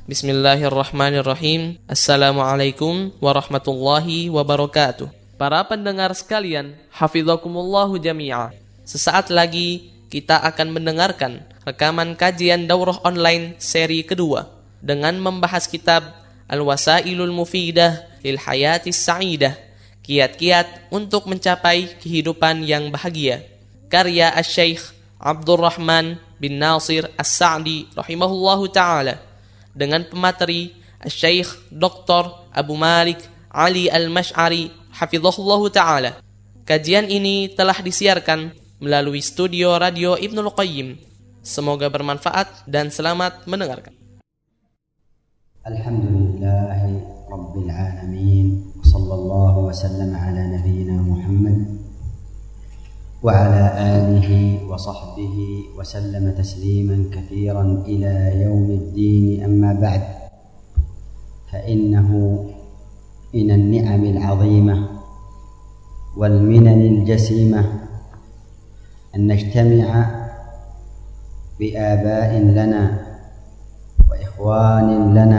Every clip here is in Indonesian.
Bismillahirrahmanirrahim. Assalamualaikum warahmatullahi wabarakatuh. Para pendengar sekalian, hafizakumullahu jami'a. Sesaat lagi kita akan mendengarkan rekaman kajian daurah online seri kedua dengan membahas kitab Al-Wasailul Mufidah lil Hayatis Sa'idah, kiat-kiat untuk mencapai kehidupan yang bahagia, karya Asy-Syaikh Abdurrahman bin Nasir As-Sa'di rahimahullahu ta'ala, dengan pemateri Asy-Syaikh Dr. Abu Malik Ali Al-Mash'ari hafizahullahu ta'ala. Kajian ini telah disiarkan melalui studio radio Ibnul Qayyim. Semoga bermanfaat dan selamat mendengarkan. Alhamdulillahi Rabbil Alamin, sallallahu wa sallam ala nabiyyina Muhammad وعلى آله وصحبه وسلم تسليما كثيرا إلى يوم الدين. أما بعد، فإنه من النعم العظيمة والمنن الجسيمة أن نجتمع بآباء لنا وإخوان لنا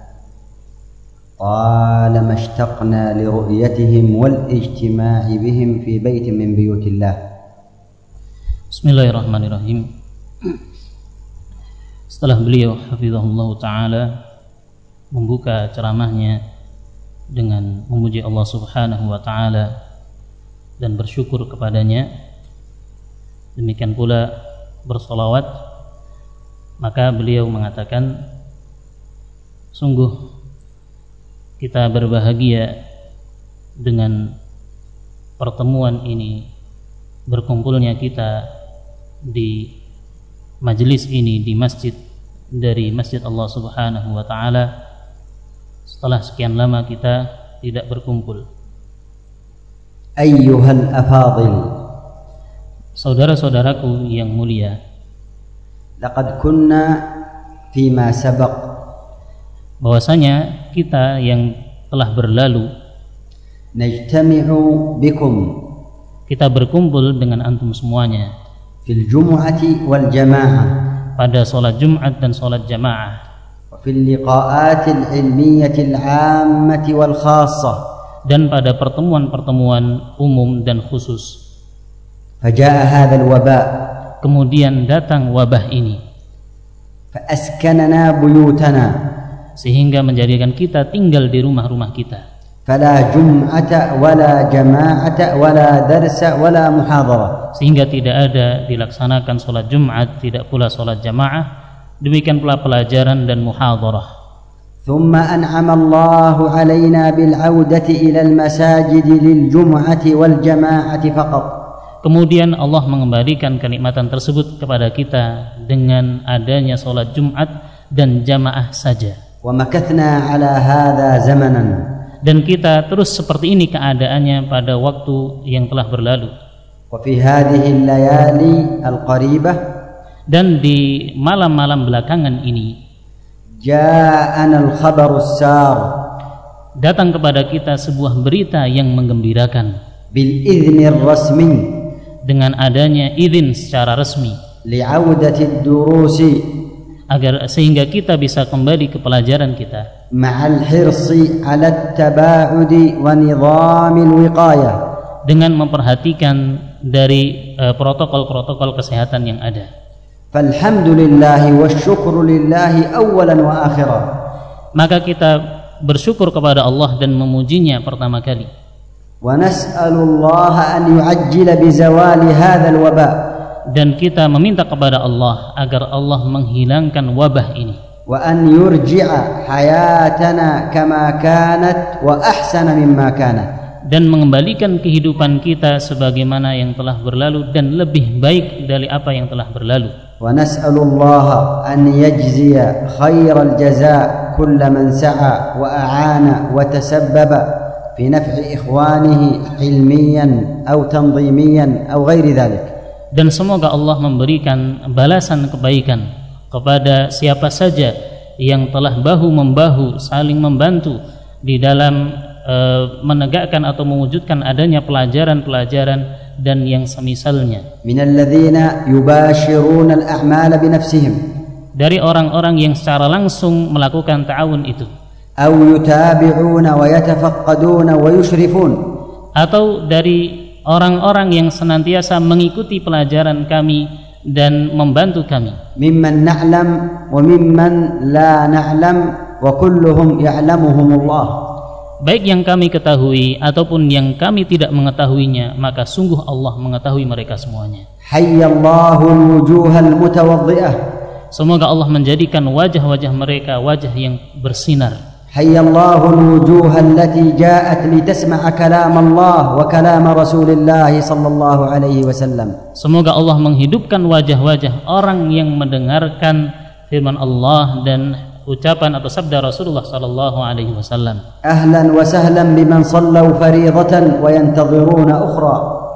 طالما اشتقنا لرؤيتهم والاجتماع بهم في بيت من بيوت الله. Bismillahirrahmanirrahim. Setelah beliau hafizahullah ta'ala membuka ceramahnya dengan memuji Allah subhanahu wa ta'ala dan bersyukur kepadanya, demikian pula bersolawat, maka beliau mengatakan, sungguh kita berbahagia dengan pertemuan ini, berkumpulnya kita di majelis ini, di masjid dari Masjid Allah Subhanahu wa taala setelah sekian lama kita tidak berkumpul. Ayyuhal afadil, saudara-saudaraku yang mulia, laqad kunna fima sabaq, bahwasanya kita yang telah berlalu najtami'u bikum, kita berkumpul dengan antum semuanya fil jumu'ati wal jama'ah, pada salat Jumat dan salat jamaah, wa fil liqa'atil ilmiyatil 'ammati wal khassah, dan pada pertemuan-pertemuan umum dan khusus. Faja'a hadzal waba', kemudian datang wabah ini, fa askanana buyutana, sehingga menjadikan kita tinggal di rumah-rumah kita. Fala jum'ata wala jama'ata wala darsa wala muhadharah, sehingga tidak ada dilaksanakan salat Jumat, tidak pula salat jamaah, demikian pula pelajaran dan muhadharah. Thumma an'ama Allahu 'alaina bil 'audati ila al masajid lil jum'ati wal jama'ati faqat, kemudian Allah mengembalikan kenikmatan tersebut kepada kita dengan adanya salat Jumat dan jamaah saja. Wa makathna 'ala hadha zamanan, dan kita terus seperti ini keadaannya pada waktu yang telah berlalu. Wa fi hadhihi al-layali al-qaribah, dan di malam-malam belakangan ini ja'ana al-khabaru as-sar, datang kepada kita sebuah berita yang menggembirakan, bil idzni ar-rasmi, dengan adanya izin secara resmi, li'audati ad-durusi, agar sehingga kita bisa kembali ke pelajaran kita, ma'al hirsi 'ala at-taba'udi wa nizamil wiqayah, dengan memperhatikan dari protokol-protokol kesehatan yang ada. Falhamdulillahi wasyukru lillahi awalan wa akhiran, maka kita bersyukur kepada Allah dan memujinya pertama kali. Wa nas'alullaha an yu'ajjila bi zawali hadzal waba', dan kita meminta kepada Allah agar Allah menghilangkan wabah ini, wa an yurji'a hayatana kama kanat wa ahsana mimma kanat, dan mengembalikan kehidupan kita sebagaimana yang telah berlalu dan lebih baik dari apa yang telah berlalu. Wa nas'alullaha an yajziya khairal jazaa kulla man sa'a wa a'ana wa tasabbaba fi naf'i ikhwanihi ilmiyan aw tanzimiyan aw ghairi dhalik, dan semoga Allah memberikan balasan kebaikan kepada siapa saja yang telah bahu-membahu saling membantu di dalam menegakkan atau mewujudkan adanya pelajaran-pelajaran dan yang semisalnya. Minal ladzina yubashiruna al-a'mala binafsihim, dari orang-orang yang secara langsung melakukan ta'awun itu, أو يتابعون ويتفقدون ويشرفون, atau dari orang-orang yang senantiasa mengikuti pelajaran kami dan membantu kami, ممن نعلم وممن لا نعلم وكلهم يعلمهم الله. baik yang kami ketahui ataupun yang kami tidak mengetahuinya, maka sungguh Allah mengetahui mereka semuanya. حي الله الوجوه المتوضئة, Semoga Allah menjadikan wajah-wajah mereka wajah yang bersinar. حي الله الوجوه التي جاءت لتسمع كلام الله وكلام رسول الله صلى الله عليه وسلم. Semoga Allah menghidupkan wajah-wajah orang yang mendengarkan firman Allah dan ucapan atau sabda Rasulullah sallallahu alaihi wasallam. أهلا وسهلا بمن صلوا فريضة وينتظرون أخرى.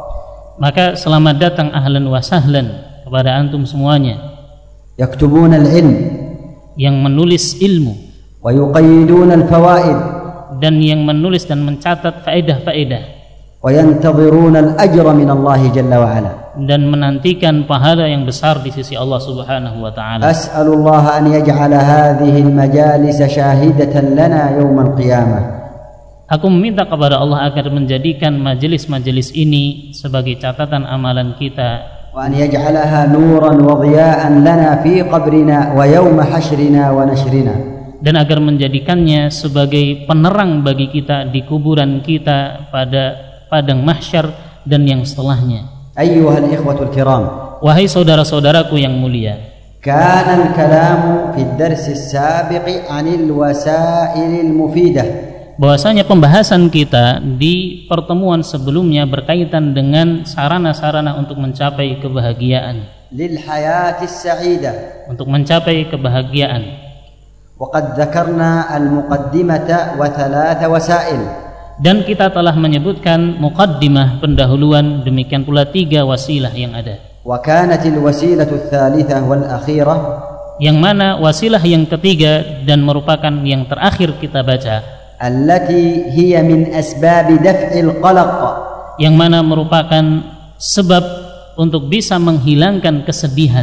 Maka selamat datang ahlan wa sahlan kepada antum semuanya يكتبون العلم yang menulis ilmu ويقيدون الفوائد dan yang menulis dan mencatat faedah-faedah وينتظرون الأجر من الله جل وعلا. dan menantikan pahala yang besar di sisi Allah Subhanahu wa taala. أسأل الله أن يجعل هذه المجالس شاهدة لنا يوم القيامة. Aku meminta kepada Allah agar menjadikan majelis-majelis ini sebagai catatan amalan kita, وأن يجعلها نورا وضياء لنا في قبرنا ويوم حشرنا ونشرنا. dan agar menjadikannya sebagai penerang bagi kita di kuburan kita pada padang mahsyar dan yang setelahnya. أيها الإخوة الكرام, Wahai saudara-saudaraku yang mulia, كان الكلام في الدرس السابق عن الوسائل المفيدة bahwasanya pembahasan kita di pertemuan sebelumnya berkaitan dengan sarana-sarana untuk mencapai kebahagiaan, للحياة السعيدة, untuk mencapai kebahagiaan. وقد ذكرنا المقدمة وثلاث وسائل. Dan kita telah menyebutkan muqaddimah, pendahuluan, demikian pula 3 wasilah yang ada. وكانت الوسيلة الثالثة والأخيرة, yang mana wasilah yang ketiga dan merupakan yang terakhir kita baca, التي هي من أسباب دفع القلق, yang mana merupakan sebab untuk bisa menghilangkan kesedihan,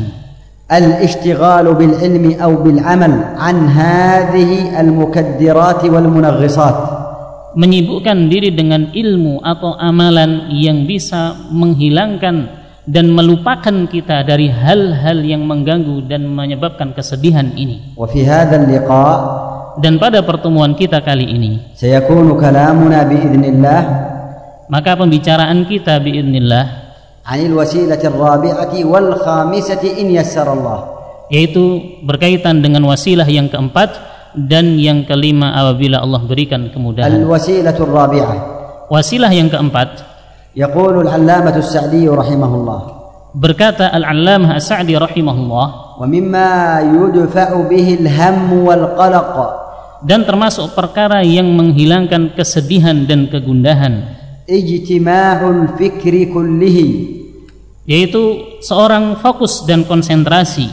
الاشتغال بالعلم أو بالعمل عن هذه المكدرات والمنغصات. menyibukkan diri dengan ilmu atau amalan yang bisa menghilangkan dan melupakan kita dari hal-hal yang mengganggu dan menyebabkan kesedihan ini. وفي هذا اللقاء, dan pada pertemuan kita kali ini, سيكون كلامنا بإذن الله maka pembicaraan kita biidznillah عن الوسيلة الرابعة والخامسة إن يسر الله, yaitu berkaitan dengan wasilah yang keempat dan yang kelima apabila Allah berikan kemudahan. الوسيلة الرابعة, Wasilah yang keempat, يقول العلامة السعدي رحمه الله, berkata Al-Allamah As-Sa'di rahimahullah, ومما يدفع به الهم والقلق, dan termasuk perkara yang menghilangkan kesedihan dan kegundahan, اجتماع الفكر كله, yaitu seorang fokus dan konsentrasi,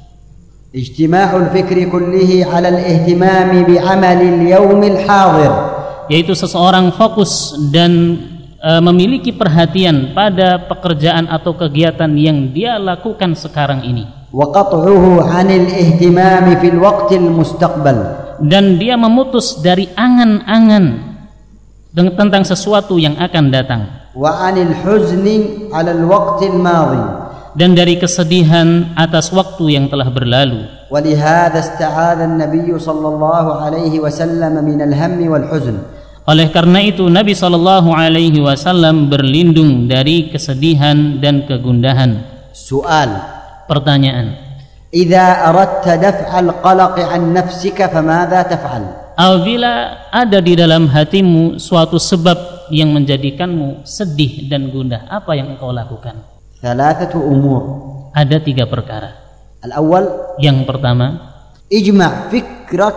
اجتماع الفكر كله على الاهتمام بعمل اليوم الحاضر, yaitu seseorang fokus dan memiliki perhatian pada pekerjaan atau kegiatan yang dia lakukan sekarang ini, وقطعه عن الاهتمام في الوقت المستقبل, dan dia memutus dari angan-angan tentang sesuatu yang akan datang, وعن الحزن على الوقت الماضي, dan dari kesedihan atas waktu yang telah berlalu. ولهذا استعاذ النبي صلى الله عليه وسلم من الهم والحزن. Oleh karena itu Nabi sallallahu alaihi wasallam berlindung dari kesedihan dan kegundahan. سؤال, Pertanyaan, إذا أردت دفع القلق عن نفسك فماذا تفعل؟ apabila ada di dalam hatimu suatu sebab yang menjadikanmu sedih dan gundah, apa yang engkau lakukan? 3 أمور. Ada 3 perkara. الأول, Yang pertama, اجمع فكرك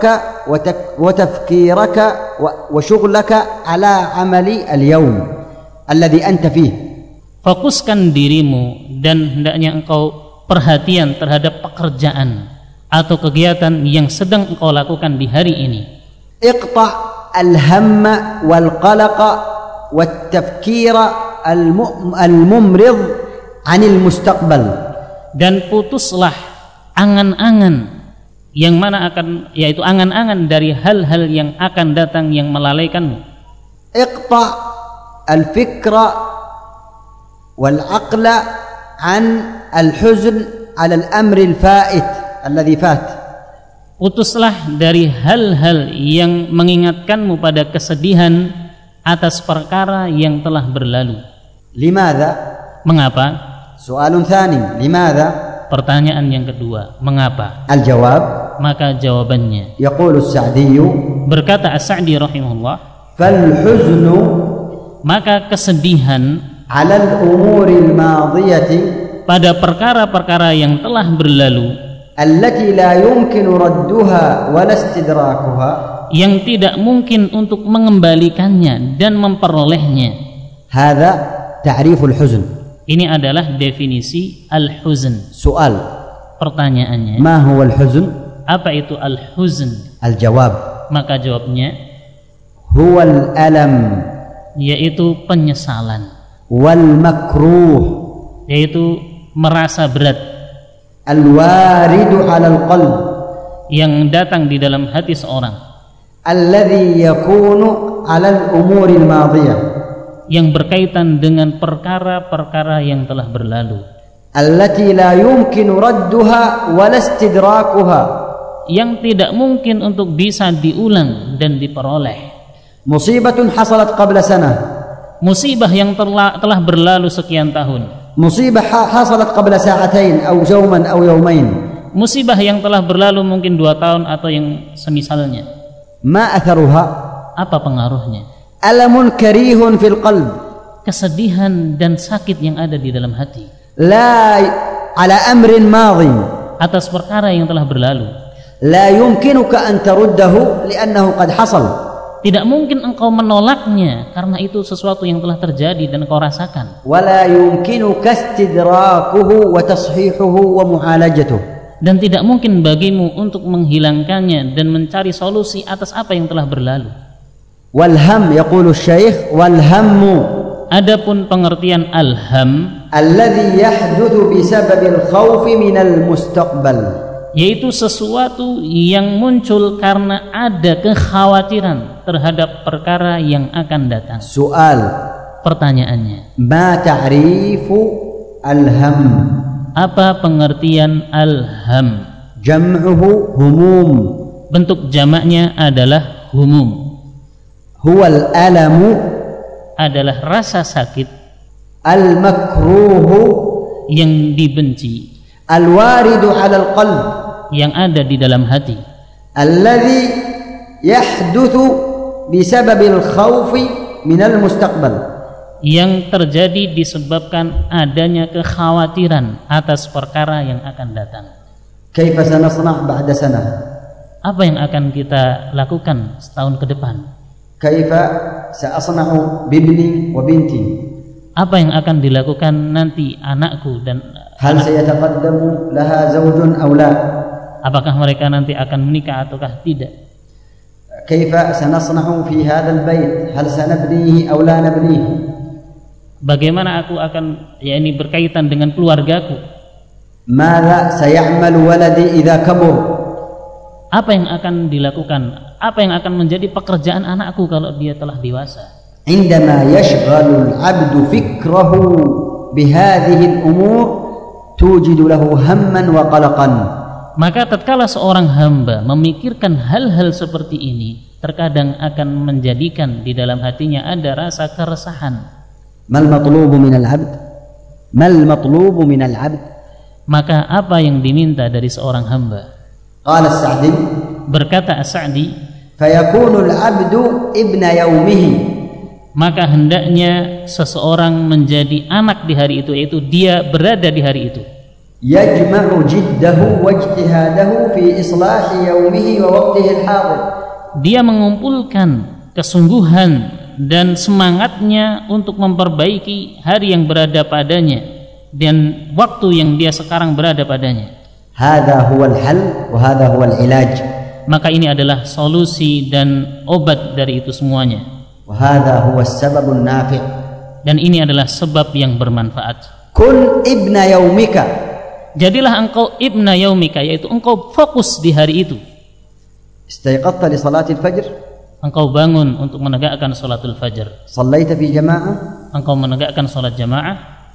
وتفكيرك وشغلك على عمل اليوم الذي أنت فيه. fokuskan dirimu dan hendaknya engkau perhatian terhadap pekerjaan atau kegiatan yang sedang engkau lakukan di hari ini. اقطع الهم والقلق والتفكير الممرض عن المستقبل, dan putuslah angan-angan yang mana akan, yaitu angan-angan dari hal-hal yang akan datang yang melalaikanmu. اقطع الفكر والعقل عن الحزن على الأمر الفائت الذي فات. Putuslah dari hal-hal yang mengingatkanmu pada kesedihan atas perkara yang telah berlalu. لماذا؟ Mengapa? سؤال ثاني لماذا؟ Pertanyaan yang kedua, mengapa? الجواب Maka jawabannya, يقول السعدي berkata As-Sa'di rahimahullah, فالحزن maka kesedihan على الأمور الماضية pada perkara-perkara yang telah berlalu, التي لا يمكن ردها ولا استدراكها, yang tidak mungkin untuk mengembalikannya dan memperolehnya. هذا تعريف الحزن. Ini adalah definisi al-huzn. سؤال Pertanyaannya, ما هو الحزن؟ apa itu al-huzn? الجواب Maka jawabnya, هو الألم yaitu penyesalan, والمكروه yaitu merasa berat, الوارد على القلب yang datang di dalam hati seorang, الذي يكون على الأمور الماضية yang berkaitan dengan perkara-perkara yang telah berlalu, التي لا يمكن ردها ولا استدراكها, yang tidak mungkin untuk bisa diulang dan diperoleh. مصيبة حصلت قبل سنة, Musibah yang telah berlalu sekian tahun, مصيبة حصلت قبل ساعتين أو يوما أو يومين, musibah yang telah berlalu mungkin 2 tahun atau yang semisalnya. ما أثرها؟ Apa pengaruhnya? ألم كريه في القلب, Kesedihan dan sakit yang ada di dalam hati لا على أمر ماضي atas perkara yang telah berlalu. لا يمكنك أن ترده لأنه قد حصل, Tidak mungkin engkau menolaknya karena itu sesuatu yang telah terjadi dan engkau rasakan. ولا يمكنك استدراكه وتصحيحه ومعالجته. Dan tidak mungkin bagimu untuk menghilangkannya dan mencari solusi atas apa yang telah berlalu. والهم يقول الشيخ والهم Adapun pengertian al-ham, الذي يحدث بسبب الخوف من المستقبل, yaitu sesuatu yang muncul karena ada kekhawatiran terhadap perkara yang akan datang. سؤال Pertanyaannya, ما تعريف الهم؟ apa pengertian al-ham? جمعه هموم, Bentuk jamaknya adalah humum, هو الألم adalah rasa sakit المكروه yang dibenci, الوارد على القلب yang ada di dalam hati, الذي يحدث بسبب الخوف من المستقبل, yang terjadi disebabkan adanya kekhawatiran atas perkara yang akan datang. كيف سنصنع بعد سنة؟ Apa yang akan kita lakukan setahun ke depan? كيف سأصنع بابني وبنتي؟ Apa yang akan dilakukan nanti anakku dan هل سيتقدم لها زوج أو لا؟ apakah mereka nanti akan menikah ataukah tidak? كيف سنصنع في هذا البيت؟ هل سنبنيه أو لا نبنيه؟ Bagaimana aku akan, ya ini berkaitan dengan keluargaku. ماذا سيعمل ولدي إذا كبر؟ Apa yang akan dilakukan? Apa yang akan menjadi pekerjaan anakku kalau dia telah dewasa? عندما يشغل العبد فكره بهذه الأمور توجد له هما وقلقا. Maka tatkala seorang hamba memikirkan hal-hal seperti ini, terkadang akan menjadikan di dalam hatinya ada rasa keresahan. ما المطلوب من العبد؟ ما المطلوب من العبد؟ Maka apa yang diminta dari seorang hamba? قال السعدي Berkata As-Sa'di, فيكون العبد ابن يومه, maka hendaknya seseorang menjadi anak di hari itu, yaitu dia berada di hari itu. يجمع جده واجتهاده في إصلاح يومه ووقته الحاضر. Dia mengumpulkan kesungguhan dan semangatnya untuk memperbaiki hari yang berada padanya dan waktu yang dia sekarang berada padanya. هذا هو الحل وهذا هو العلاج. Maka ini adalah solusi dan obat dari itu semuanya. وهذا هو السبب النافع. Dan ini adalah sebab yang bermanfaat. كن ابن يومك Jadilah engkau ibna yaumika, yaitu engkau fokus di hari itu. استيقظت لصلاة الفجر. Engkau bangun untuk menegakkan salatul fajr. صليت في جماعة. Engkau menegakkan salat jamaah.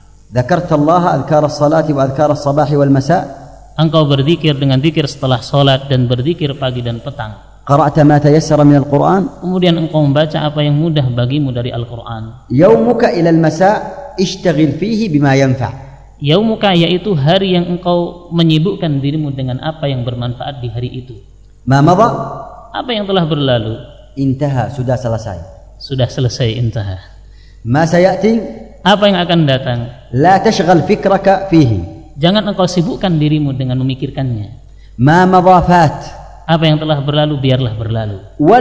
ذكرت الله أذكار الصلاة وأذكار الصباح والمساء. Engkau berzikir dengan zikir setelah salat dan berzikir pagi dan petang. قرأت ما تيسر من القرآن. Kemudian engkau membaca apa yang mudah bagimu dari Al-Qur'an. يومك إلى المساء اشتغل فيه بما ينفع. Yaumuka, yaitu hari yang engkau menyibukkan dirimu dengan apa yang bermanfaat di hari itu. ما مضى Apa yang telah berlalu انتهى, sudah selesai. sudah selesai, intaha. ما سيأتي Apa yang akan datang, لا تشغل فكرك فيه. jangan engkau sibukkan dirimu dengan memikirkannya. ما مضى فات. Apa yang telah berlalu biarlah berlalu.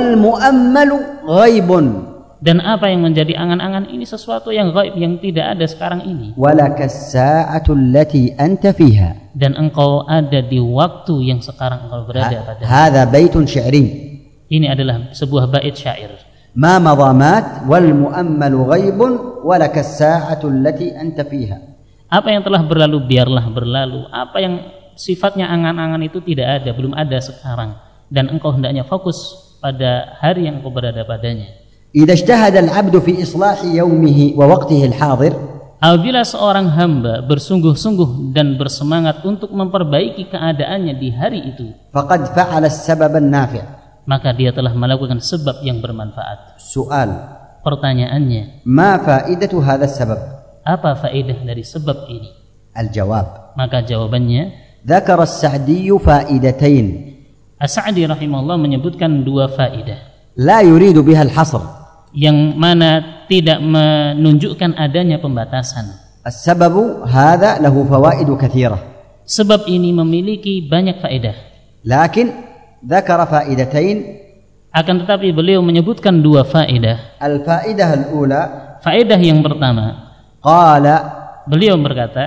والمؤمل غيب. Dan apa yang menjadi angan-angan ini sesuatu yang gaib, yang tidak ada sekarang ini. ولك الساعة التي أنت فيها. Dan engkau ada di waktu yang sekarang engkau berada pada. هذا بيت شعري. Ini adalah sebuah bait syair. ما مضى مات والمؤمل غيب ولك الساعة التي أنت فيها. Apa yang telah berlalu biarlah berlalu. Apa yang sifatnya angan-angan itu tidak ada, belum ada sekarang. Dan engkau hendaknya fokus pada hari yang engkau berada padanya. إذا اجتهد العبد في إصلاح يومه ووقته الحاضر. Apabila seorang hamba bersungguh-sungguh dan bersemangat untuk memperbaiki keadaannya di hari itu, فقد فعل السبب النافع. maka dia telah melakukan sebab yang bermanfaat. سؤال. Pertanyaannya, ما فائدة هذا السبب؟ apa faedah dari sebab ini? الجواب. Maka jawabannya, ذكر السعدي فائدتين As-Sa'di rahimahullah menyebutkan dua faedah لا يريد بها الحصر. yang mana tidak menunjukkan adanya pembatasan. السبب هذا له فوائد كثيرة. Sebab ini memiliki banyak faedah. لكن ذكر فائدتين. Akan tetapi beliau menyebutkan dua faedah. الفائدة الأولى. Faedah yang pertama, قال beliau berkata,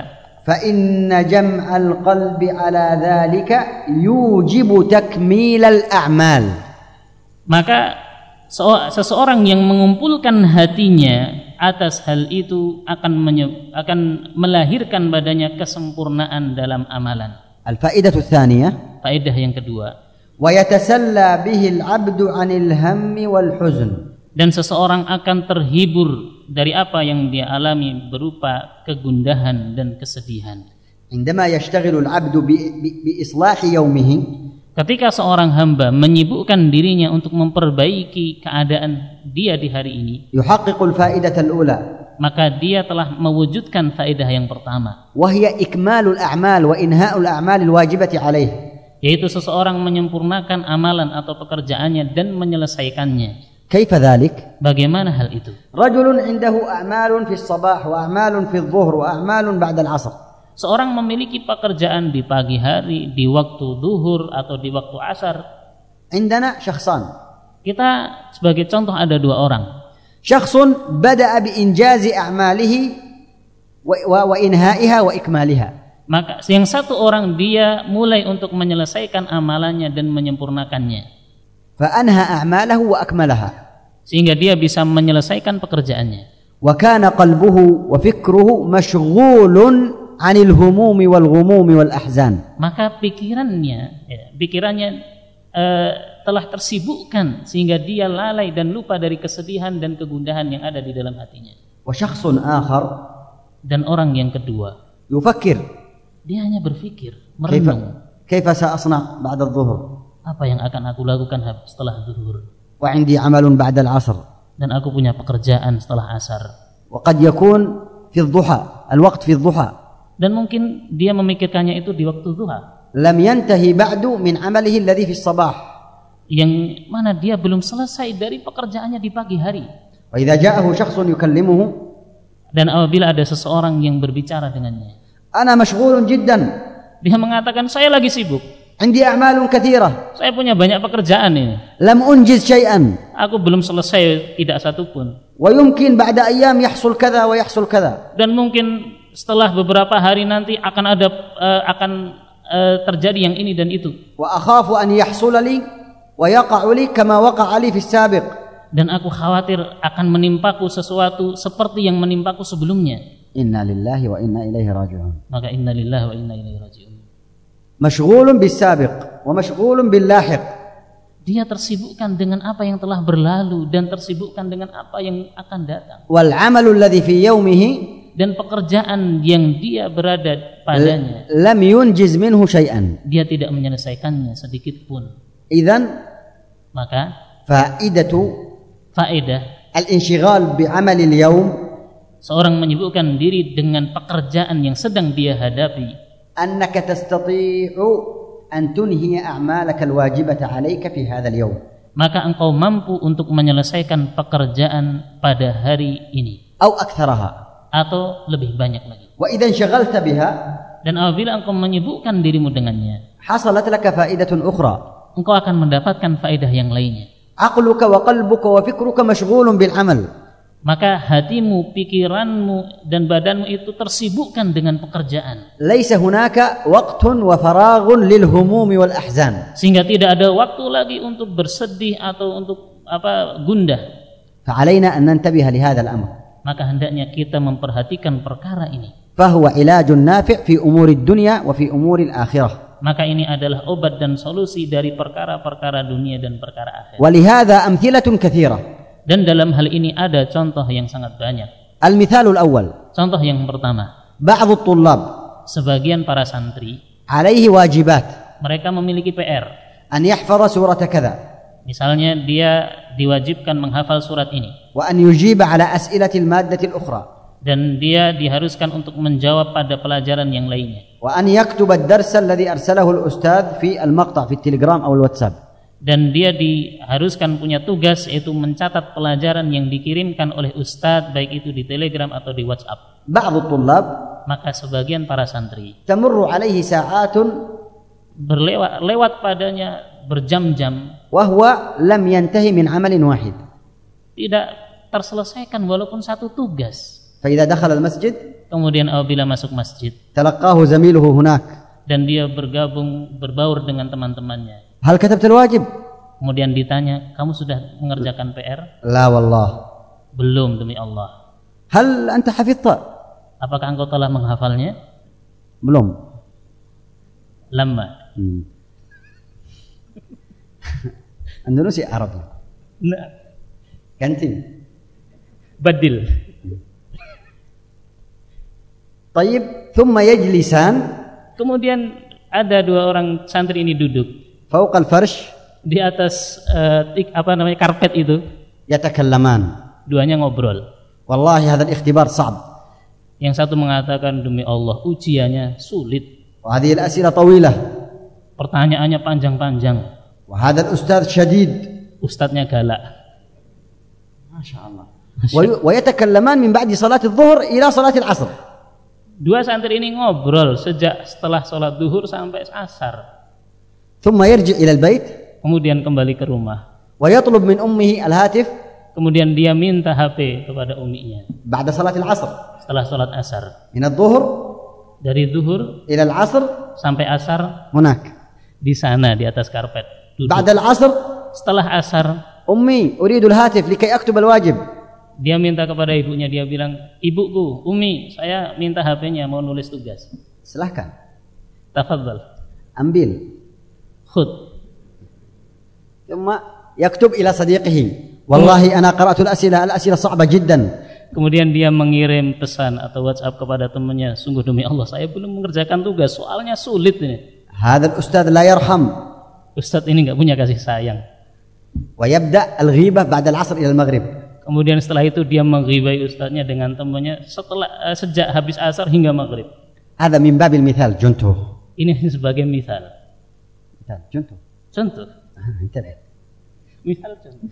فإن جمع القلب على ذلك يوجب تكميل الأعمال. maka seseorang yang mengumpulkan hatinya atas hal itu akan melahirkan padanya kesempurnaan dalam amalan. الفائدة الثانية. Faedah yang kedua, ويتسلى به العبد عن الهم والحزن. dan seseorang akan terhibur dari apa yang dia alami berupa kegundahan dan kesedihan. عندما يشتغل العبد بإصلاح يومه. Ketika seorang hamba menyibukkan dirinya untuk memperbaiki keadaan dia di hari ini, يحقق الفائدة الأولى. maka dia telah mewujudkan faedah yang pertama, وهي إكمال الأعمال وإنهاء الأعمال الواجبة عليه. yaitu seseorang menyempurnakan amalan atau pekerjaannya dan menyelesaikannya. كيف ذلك؟ Bagaimana hal itu? رجل عنده أعمال في الصباح وأعمال في الظهر وأعمال بعد العصر. Seorang memiliki pekerjaan di pagi hari, di waktu zuhur atau di waktu asar. عندنا شخصان. Kita sebagai contoh ada dua orang. شخص بدأ بإنجاز أعماله وإنهائها وإكمالها. Maka yang satu orang dia mulai untuk menyelesaikan amalannya dan menyempurnakannya. فأنهى أعماله وأكملها. Sehingga dia bisa menyelesaikan pekerjaannya. وكان قلبه وفكره مشغول عن الهموم والغموم والأحزان. Maka pikirannya telah tersibukkan sehingga dia lalai dan lupa dari kesedihan dan kegundahan yang ada di dalam hatinya. وشخص آخر. Dan orang yang kedua, يفكر. dia hanya berpikir, merenung. كيف سأصنع بعد الظهر؟ Apa yang akan aku lakukan setelah zuhur? وعندي عمل بعد العصر. Dan aku punya pekerjaan setelah asar. وقد يكون في الضحى. الوقت في الضحى. Dan mungkin dia memikirkannya itu di waktu duha. لم ينتهي بعد من عمله الذي في الصباح. Yang mana dia belum selesai dari pekerjaannya di pagi hari. وإذا جاءه شخص يكلمه. Dan apabila ada seseorang yang berbicara dengannya, أنا مشغول جدا. dia mengatakan, saya lagi sibuk. عندي أعمال كثيرة. Saya punya banyak pekerjaan ini. لم أنجز شيئا. Aku belum selesai tidak satupun. ويمكن بعد أيام يحصل كذا ويحصل كذا. Dan mungkin setelah beberapa hari nanti akan terjadi yang ini dan itu. وأخاف أن يحصل لي ويقع لي كما وقع لي في السابق. Dan aku khawatir akan menimpaku sesuatu seperti yang menimpaku sebelumnya. Inna lillahi wa inna ilaihi raji'un. Maka inna lillahi wa inna ilaihi raji'un. Mashghulun bis-sabiq wa mashghulun bil-lahiq. Dia tersibukkan dengan apa yang telah berlalu dan tersibukkan dengan apa yang akan datang. Wal 'amalu alladhi fi yawmihi, dan pekerjaan yang dia berada padanya lam yunjiz minhu syai'an. Dia tidak menyelesaikannya sedikit pun. Idzan maka faedah al-inshighal bi'amal al-yawm, seorang menyibukkan diri dengan pekerjaan yang sedang dia hadapi, annaka tastati'u an tunhiya a'malaka al-wajibata 'alayka fi hadzal yawm. Maka engkau mampu untuk menyelesaikan pekerjaan pada hari ini atau aktsaraha, atau lebih banyak lagi. Wa idza inshaghalta biha, dan apabila engkau menyibukkan dirimu dengannya, hasalat laka fa'idatun ukhra, engkau akan mendapatkan faedah yang lainnya. Aqluka wa qalbuka wa fikruka mashghulun bil 'amal. Maka hatimu, pikiranmu dan badanmu itu tersibukkan dengan pekerjaan. Laisa hunaka waqtun wa faraghun lil humumi wal ahzan. Sehingga tidak ada waktu lagi untuk bersedih atau untuk gundah. Fa 'alaina an nantabiha li hadzal amr. Maka hendaknya kita memperhatikan perkara ini. Fahuwa ilajun nafi' fi umuri dunya wa fi umuri al-akhirah. Maka ini adalah obat dan solusi dari perkara-perkara dunia dan perkara akhirat. Wa lihadza amthilatun katsira. Dan dalam hal ini ada contoh yang sangat banyak. Al-mithalul awwal. Contoh yang pertama. Ba'dhu at-tullab, sebagian para santri, alaihi wajibat, mereka memiliki PR. An yahfaza surata kadza. Misalnya dia diwajibkan menghafal surat ini. Wa an yujiba ala as'ilati al-maddati al-ukhra. Dan dia diharuskan untuk menjawab pada pelajaran yang lainnya. Wa an yaktuba ad-darsa alladhi arsalahu al-ustadz fi al-maqta' fi al-telegram atau al-WhatsApp. Dan dia diharuskan punya tugas, yaitu mencatat pelajaran yang dikirimkan oleh ustadz, baik itu di Telegram atau di WhatsApp. Ba'dhu at-tullab, maka sebagian para santri, tamurru alaihi sa'atun, lewat padanya berjam-jam, wa huwa lam yantahi min 'amalin wahid, tidak terselesaikan walaupun satu tugas. Fa idza dakhala al-masjid, kemudian apabila masuk masjid, talaqahu zamiluhu hunak, dan dia berbaur dengan teman-temannya. Hal katabta al-wajib? Kemudian ditanya, kamu sudah mengerjakan PR? La wallah. Belum, demi Allah. Hal anta hafidta? Apakah engkau telah menghafalnya? Belum. Lama. Andalusi Arab. Nah. Ganti. Badil. Tayyib, thumma yajlisan. Kemudian ada dua orang santri ini duduk. Fawqa al-farsh, di atas karpet itu. Yatakallaman. Duanya ngobrol. Wallahi hadzal ikhtibar sa'b. Yang satu mengatakan, demi Allah ujiannya sulit. Wa hadhihi al-as'ila tawilah. Pertanyaannya panjang-panjang. Wa hadzal ustadz syadid. Ustadznya galak. Masyaallah. Wa yatakallaman min ba'di salati adh-dhuhr ila salati al-'ashr. Dua santri ini ngobrol sejak setelah sholat duhur sampai asar. Thumma yarji' ila al-bait. Kemudian kembali ke rumah. Wa yatlub min ummihi al-hatif. Kemudian dia minta HP kepada umminya. Ba'da salati al-'ashr. Setelah sholat asar. Min adh-dhuhr. Dari duhur ila al-'ashr. Sampai asar. Hunak. Di sana di atas karpet. Ba'da al-'ashr. Setelah asar. Ummi, uridu al-hatif likai aktub al-wajib. Dia minta kepada ibunya, dia bilang, ibuku, Umi, saya minta HP-nya mau nulis tugas. Silahkan. Tafadhal. Ambil. Khud. Thumma yaktub ila sadiqihi. Wallahi ana qara'tu al-as'ila sa'ba jiddan. Kemudian dia mengirim pesan atau WhatsApp kepada temannya, sungguh demi Allah saya belum mengerjakan tugas, soalnya sulit ini. Hadzal ustadz la yarham. Ustadz ini enggak punya kasih sayang. Wa yabda al-ghibah ba'da al-'asr ila al-maghrib. Kemudian setelah itu dia menghibai ustadznya dengan temannya sejak habis asar hingga maghrib. Ada min babil mithal, contoh. Ini sebagai misal. Contoh. Contoh. Misal contoh.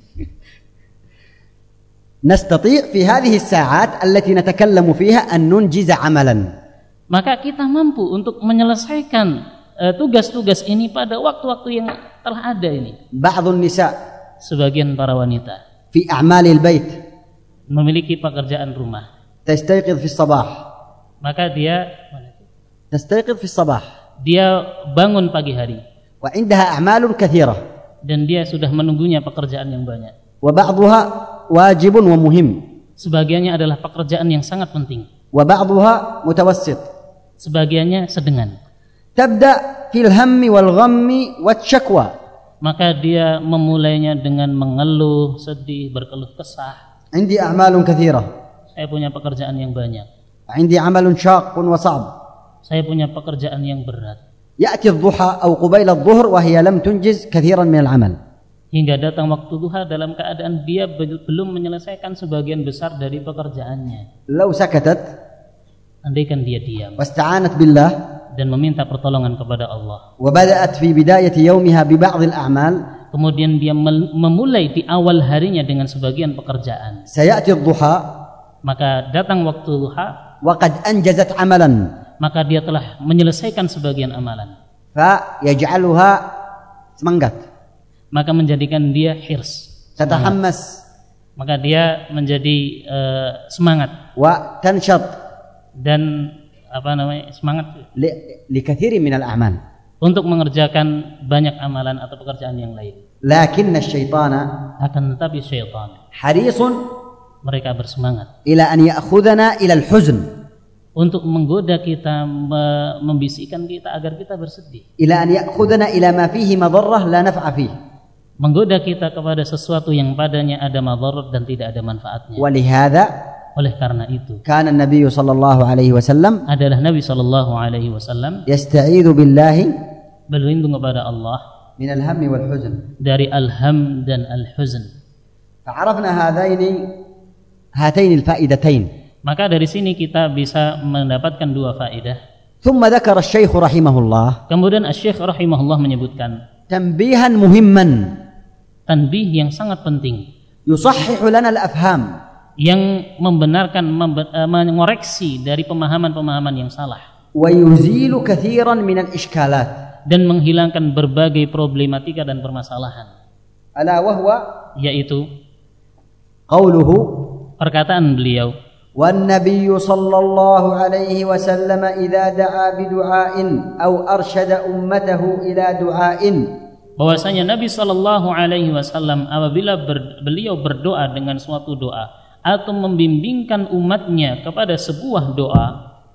نستطيع في هذه الساعات التي نتكلم فيها أن ننجز عملا. Maka kita mampu untuk menyelesaikan tugas-tugas ini pada waktu-waktu yang telah ada ini. بعض النساء. Sebagian para wanita. في أعمال البيت memiliki pekerjaan rumah. تستيقظ في الصباح. Maka dia تستيقظ في الصباح. Dia bangun pagi hari. وعندها أعمال كثيرة. Dan dia sudah menunggunya pekerjaan yang banyak. وبعضها واجب ومهم. Sebagiannya adalah pekerjaan yang sangat penting. وبعضها متوسط. Sebagiannya sedengan. تبدأ في الهم والغم والشكوى. Maka dia memulainya dengan mengeluh, sedih, berkeluh kesah. عندي أعمال كثيرة. Saya punya pekerjaan yang banyak. عندي عمل شاق وصعب. Saya punya pekerjaan yang berat. يأتي الضحى أو قبيل الظهر وهي لم تنجز كثيرا من العمل. Hingga datang waktu duha dalam keadaan dia belum menyelesaikan sebagian besar dari pekerjaannya. لو سكتت andaikan dia diam واستعانت بالله dan meminta pertolongan kepada Allah, وبدأت في بداية يومها ببعض الأعمال, kemudian dia memulai di awal harinya dengan sebagian pekerjaan, سيأتي الضحى maka datang waktu duha وقد أنجزت عملا, maka dia telah menyelesaikan sebagian amalan, فيجعلها semangat, maka menjadikan dia hirs, تتحمس, maka dia menjadi semangat وتنشط dan semangat لكثير من الأعمال. untuk mengerjakan banyak amalan atau pekerjaan yang lain. لكن الشيطان Akan tetapi syaitan حريص mereka bersemangat إلى أن يأخذنا إلى الحزن, untuk menggoda kita, membisikkan kita agar kita bersedih, إلى أن يأخذنا إلى ما فيه مضرة لا نفع فيه. menggoda kita kepada sesuatu yang padanya ada madarat dan tidak ada manfaatnya. ولهذا Oleh karena itu كان النبي صلى الله عليه وسلم adalah Nabi SAW يستعيذ بالله berlindung kepada Allah من الهم والحزن. dari al-ham dan al-huzn. فعرفنا هاتين الفائدتين. Maka dari sini kita bisa mendapatkan dua faedah. ثم ذكر الشيخ رحمه الله Kemudian Asy-Syaikh rahimahullah menyebutkan تنبيها مهما tanbih yang sangat penting يصحح لنا الأفهام, yang membenarkan, mengoreksi dari pemahaman-pemahaman yang salah ويزيل كثيرا من الإشكالات, dan menghilangkan berbagai problematika dan permasalahan, ألا وهو yaitu قوله perkataan beliau, والنبي صلى الله عليه وسلم إذا دعا بدعاء أو أرشد أمته إلى دعاء, bahwasanya Nabi Shallallahu Alaihi Wasallam apabila beliau berdoa dengan suatu doa atau membimbingkan umatnya kepada sebuah doa,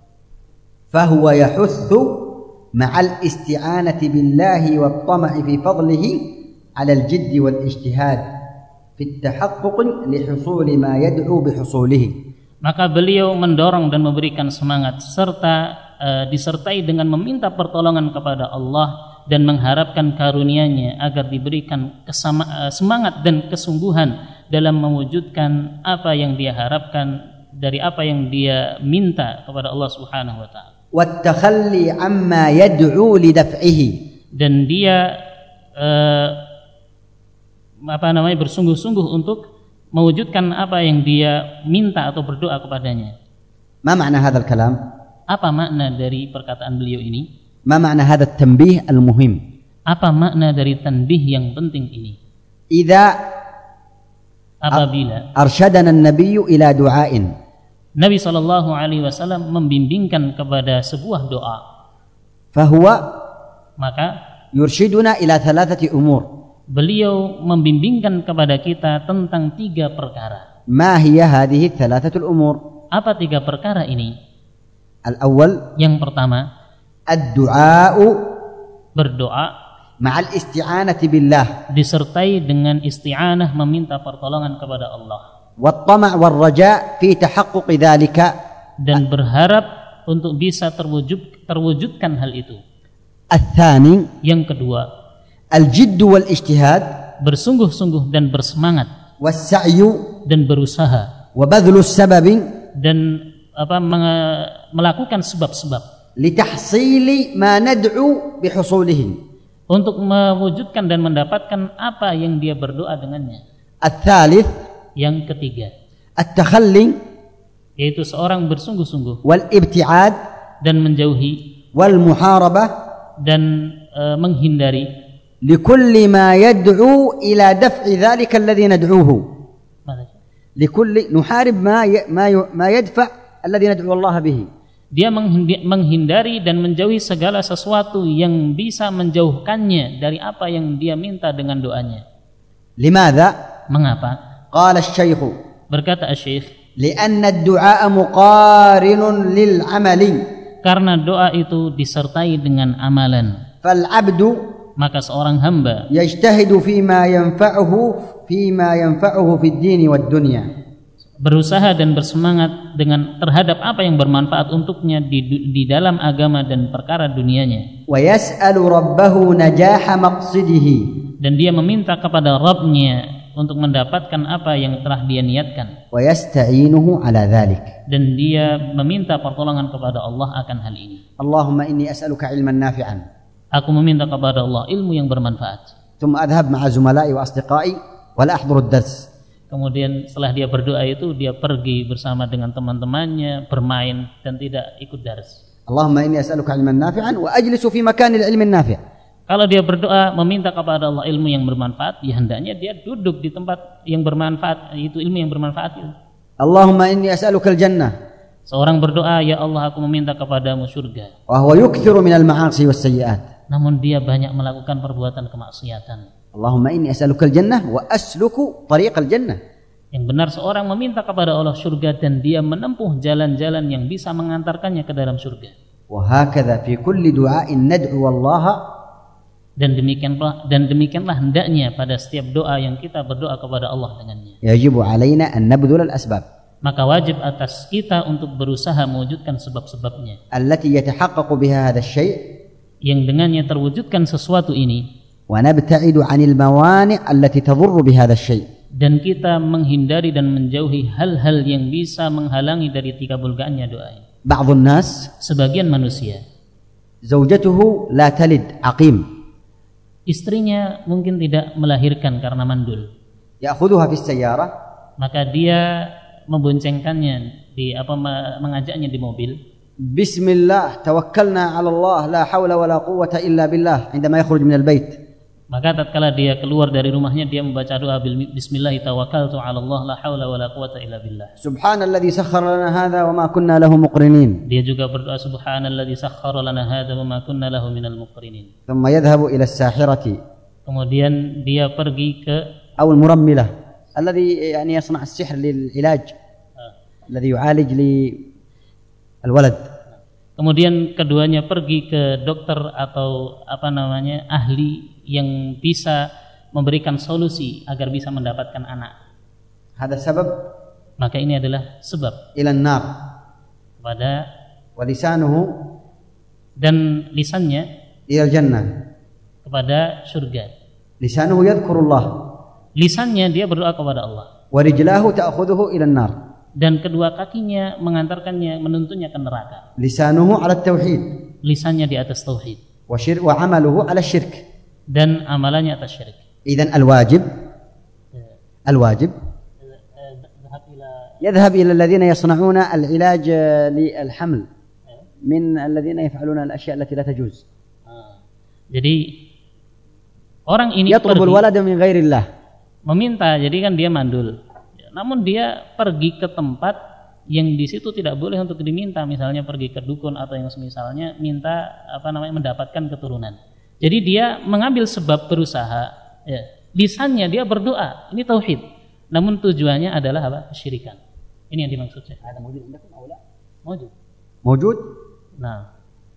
فهو يحث مع الاستعانة بالله والطمع في فضله على الجد والاجتهاد في التحقق لحصول ما يدعو بحصوله. Maka beliau mendorong dan memberikan semangat serta disertai dengan meminta pertolongan kepada Allah dan mengharapkan karunia-Nya agar diberikan semangat dan kesungguhan dalam mewujudkan apa yang dia harapkan dari apa yang dia minta kepada Allah Subhanahu wa taala. والتخلي عما يدعو لدفعه, dan dia bersungguh-sungguh untuk mewujudkan apa yang dia minta atau berdoa kepadanya. ما معنى هذا الكلام؟ Apa makna dari perkataan beliau ini? ما معنى هذا التنبيه المهم؟ Apa makna dari tanbih yang penting ini? إذا Apabila أرشدنا النبي إلى دعاء, Nabi Shallallahu Alaihi Wasallam membimbingkan kepada sebuah doa, فهو maka يرشدنا إلى ثلاثة أمور. beliau membimbingkan kepada kita tentang 3 perkara. ما هي هذه الثلاثة الأمور؟ Apa 3 perkara ini? الأول Yang pertama, الدعاء berdoa مع الاستعانة بالله, disertai dengan isti'anah, meminta pertolongan kepada Allah, والطمع والرجاء في تحقق ذلك, dan berharap untuk bisa terwujudkan hal itu. الثاني Yang kedua, الجد والاجتهاد bersungguh-sungguh dan bersemangat والسعي dan berusaha وبذل السبب dan melakukan sebab-sebab لتحصيل ما ندعو بحصوله. untuk mewujudkan dan mendapatkan apa yang dia berdoa dengannya. الثالث Yang ketiga, التخلي yaitu seorang bersungguh-sungguh والابتعاد dan menjauhi والمحاربة dan menghindari لكل ما يدعو إلى دفع ذلك الذي ندعوه. نحارب ما يدفع الذي ندعو الله به. Dia menghindari dan menjauhi segala sesuatu yang bisa menjauhkannya dari apa yang dia minta dengan doanya. لماذا؟ Mengapa? قال الشيخ Berkata Asy-Syaikh, لأن الدعاء مقارن للعمل. Karena doa itu disertai dengan amalan. فالعبد Maka seorang hamba يجتهد فيما ينفعه في الدين والدنيا. berusaha dan bersemangat dengan terhadap apa yang bermanfaat untuknya di dalam agama dan perkara dunianya. ويسأل ربه نجاح مقصده. Dan dia meminta kepada Rabb-Nya untuk mendapatkan apa yang telah dia niatkan. ويستعينه على ذلك. Dan dia meminta pertolongan kepada Allah akan hal ini. اللهم إني أسألك علما نافعا. Aku meminta kepada Allah ilmu yang bermanfaat. ثم أذهب مع زملائي وأصدقائي ولا أحضر الدرس. Kemudian setelah dia berdoa itu dia pergi bersama dengan teman-temannya bermain dan tidak ikut dars. اللهم إني أسألك علما نافعا وأجلس في مكان العلم النافع. Kalau dia berdoa meminta kepada Allah ilmu yang bermanfaat, ya hendaknya dia duduk di tempat yang bermanfaat, itu ilmu yang bermanfaat itu. اللهم إني أسألك الجنة. Seorang berdoa, ya Allah aku meminta kepadamu surga. وهو يكثر من المعاصي والسيئات. Namun dia banyak melakukan perbuatan kemaksiatan. اللهم إني أسألك الجنة وأسلك طريق الجنة. Yang benar seorang meminta kepada Allah surga dan dia menempuh jalan-jalan yang bisa mengantarkannya ke dalam surga. وهكذا في كل دعاء ندعو الله. Dan demikianlah hendaknya pada setiap doa yang kita berdoa kepada Allah dengannya. يجب علينا أن نبذل الأسباب. Maka wajib atas kita untuk berusaha mewujudkan sebab-sebabnya. التي يتحقق بها هذا الشيء. Yang dengannya terwujudkan sesuatu ini. ونبتعد عن الموانع التي تضر بهذا الشيء. Dan kita menghindari dan menjauhi hal-hal yang bisa menghalangi dari dikabulkannya doa ini. بعض الناس. Sebagian manusia. زوجته لا تلد عقيم. Istrinya mungkin tidak melahirkan karena mandul. يأخذها في السيارة. Maka dia memboncengkannya mengajaknya di mobil. بسم الله توكلنا على الله لا حول ولا قوة إلا بالله عندما يخرج من البيت. Maka tatkala dia keluar dari rumahnya dia membaca doa bismillah tawakkaltu 'ala Allah la haula wala quwata illa billah. Subhanalladzi sakhkhara lana hadza wa ma kunna lahu muqrinin. Dia juga berdoa subhanalladzi sakhkhara lana hadza wa ma kunna lahu minal muqrinin. Thumma yadhhabu ila as-sahirati. Kemudian dia pergi ke أو المرملة الذي يعني يصنع السحر للعلاج الذي يعالج للولد. Kemudian keduanya pergi ke dokter atau ahli yang bisa memberikan solusi agar bisa mendapatkan anak. هذا سبب. Maka ini adalah sebab. إلى النار. Pada ولسانه. Dan lisannya. إلى الجنة. Kepada surga. لسانه يذكر الله. Lisannya dia berdoa kepada Allah. ورجلاه تأخذه إلى النار. Dan kedua kakinya mengantarkannya menuntunnya ke neraka. لسانه على التوحيد. Lisannya di atas tauhid. وعمله على الشرك. Dan amalannya atas syirik. إذن الواجب يذهب إلى الذين يصنعون العلاج للحمل من الذين يفعلون الأشياء التي لا تجوز. Jadi orang ini يطلب الولد من غير الله. Meminta, jadi kan dia mandul. Namun dia pergi ke tempat yang di situ tidak boleh untuk diminta, misalnya pergi ke dukun atau yang semisalnya minta mendapatkan keturunan. Jadi dia mengambil sebab berusaha, ya. Lisannya dia berdoa, ini tauhid. Namun tujuannya adalah kesyirikan. Ini yang dimaksud saya. Ada wujud indakum aw la? Wujud? Nah.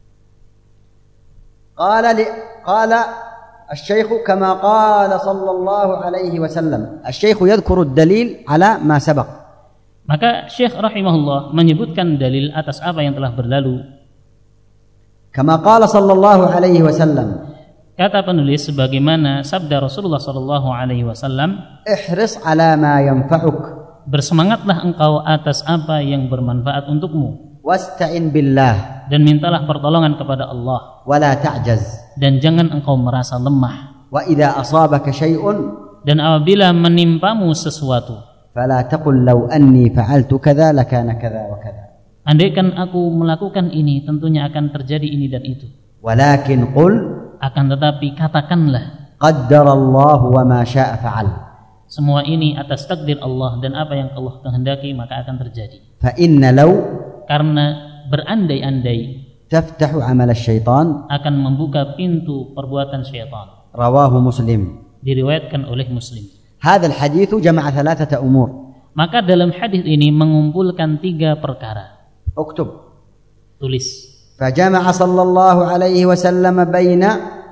Qala الشيخ كما قال صلى الله عليه وسلم. الشيخ يذكر الدليل على ما سبق. Maka Syekh rahimahullah menyebutkan dalil atas apa yang telah berlalu. كما قال صلى الله عليه وسلم. Kata penulis sebagaimana sabda Rasulullah sallallahu alaihi wasallam, احرص على ما ينفعك. Bersemangatlah engkau atas apa yang bermanfaat untukmu. واستعن بالله. Dan mintalah pertolongan kepada Allah. ولا تعجز. Dan jangan engkau merasa lemah. وإذا أصابك شيء. Dan apabila menimpamu sesuatu, فلا تقل لو أني فعلت كذا لكان كذا وكذا. Andaikan aku melakukan ini, tentunya akan terjadi ini dan itu. ولكن قل. Akan tetapi katakanlah, قدر الله وما شاء فعل. Semua ini atas takdir Allah dan apa yang Allah kehendaki maka akan terjadi. فإن لو. Karena berandai-andai تفتح عمل الشيطان. akan membuka pintu perbuatan syaitan. رواه مسلم. Diriwayatkan oleh Muslim. هذا الحديث جمع ثلاثة أمور. Maka dalam hadis ini mengumpulkan 3 perkara. اكتب. Tulis. فجمع صلى الله عليه وسلم بين.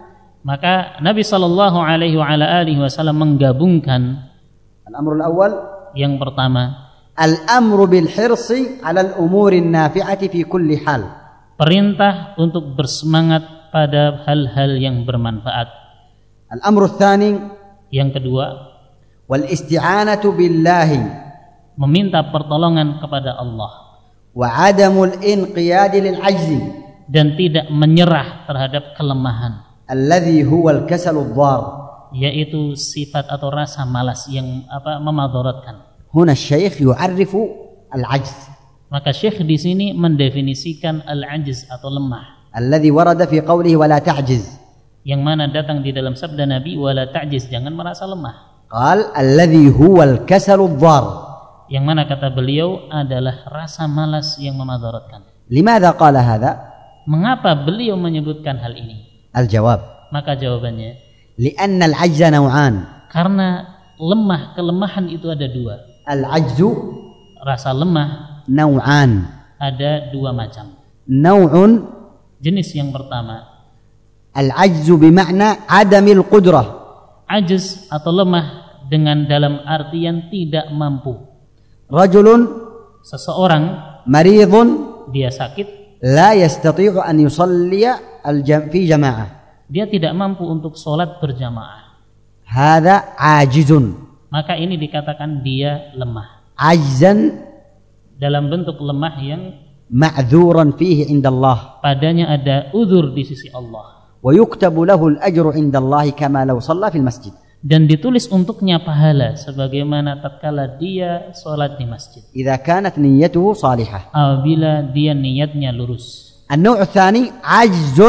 Maka Nabi sallallahu alaihi wasallam menggabungkan. الأمر الأول. Yang pertama, الأمر بالحرص على الأمور النافعة في كل حال. Perintah untuk bersemangat pada hal-hal yang bermanfaat. الأمر الثاني. Yang kedua, والاستعانة بالله. Meminta pertolongan kepada Allah. وعدم الانقياد للعجز. Dan tidak menyerah terhadap kelemahan. الذي هو الكسل الضار. Yaitu sifat atau rasa malas yang memadaratkan. هنا الشيخ يعرف العجز. Maka Syekh di sini mendefinisikan al-ajz atau lemah. الذي ورد في قوله ولا تعجز. Yang mana datang di dalam sabda Nabi wala ta'jiz, jangan merasa lemah. قال الذي هو الكسل الضار. Yang mana kata beliau adalah rasa malas yang memadaratkan. لماذا قال هذا؟ Mengapa beliau menyebutkan hal ini? الجواب. Maka jawabannya, لأن العجز نوعان. karena kelemahan itu ada 2. العجز Rasa lemah نوعان. ada 2 macam. نوع Jenis yang pertama, العجز بمعنى عدم القدرة. ajz atau lemah dengan dalam artian tidak mampu. رجل Seseorang مريض dia sakit, لا يستطيع أن يصلي في جماعة. dia tidak mampu untuk sholat berjamaah. هذا عاجز. Maka ini dikatakan dia lemah. عجزا Dalam bentuk lemah yang معذورا فيه عند الله. padanya ada udzur di sisi Allah. ويكتب له الأجر عند الله كما لو صلى في المسجد. Dan ditulis untuknya pahala sebagaimana tatkala dia sholat di masjid. إذا كانت نيته صالحة. Apabila dia niatnya lurus. النوع الثاني عجز